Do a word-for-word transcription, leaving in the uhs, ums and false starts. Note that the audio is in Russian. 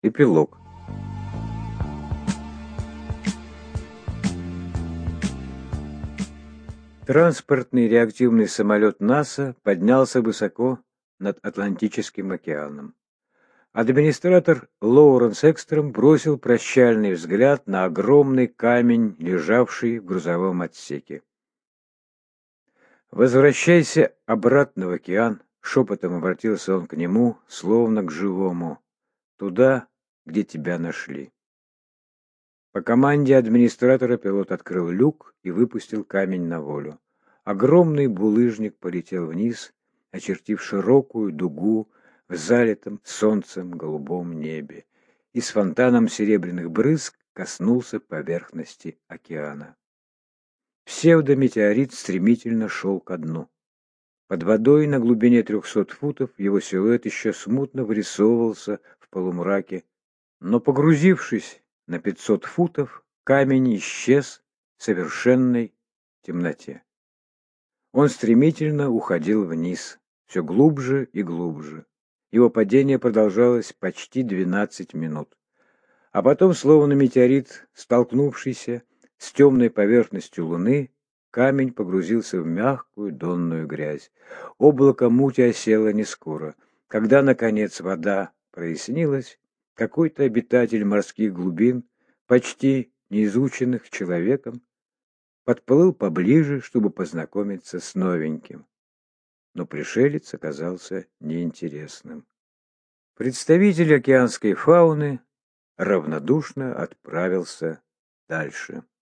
Эпилог. Транспортный реактивный самолет НАСА поднялся высоко над Атлантическим океаном. Администратор Лоуренс Экстрем бросил прощальный взгляд на огромный камень, лежавший в грузовом отсеке. «Возвращайся обратно в океан», — шепотом обратился он к нему, словно к живому, — «туда, где тебя нашли». По команде администратора пилот открыл люк и выпустил камень на волю. Огромный булыжник полетел вниз, очертив широкую дугу в залитом солнцем голубом небе, и с фонтаном серебряных брызг коснулся поверхности океана. Псевдометеорит стремительно шел ко дну. Под водой на глубине трехсот футов его силуэт еще смутно вырисовывался в полумраке, но, погрузившись на пятьсот футов, камень исчез в совершенной темноте. Он стремительно уходил вниз, все глубже и глубже. Его падение продолжалось почти двенадцать минут. А потом, словно метеорит, столкнувшийся с темной поверхностью Луны, камень погрузился в мягкую донную грязь. Облако мути осело не скоро. Когда, наконец, вода прояснилась, какой-то обитатель морских глубин, почти неизученных человеком, подплыл поближе, чтобы познакомиться с новеньким. Но пришелец оказался неинтересным. Представитель океанской фауны равнодушно отправился дальше.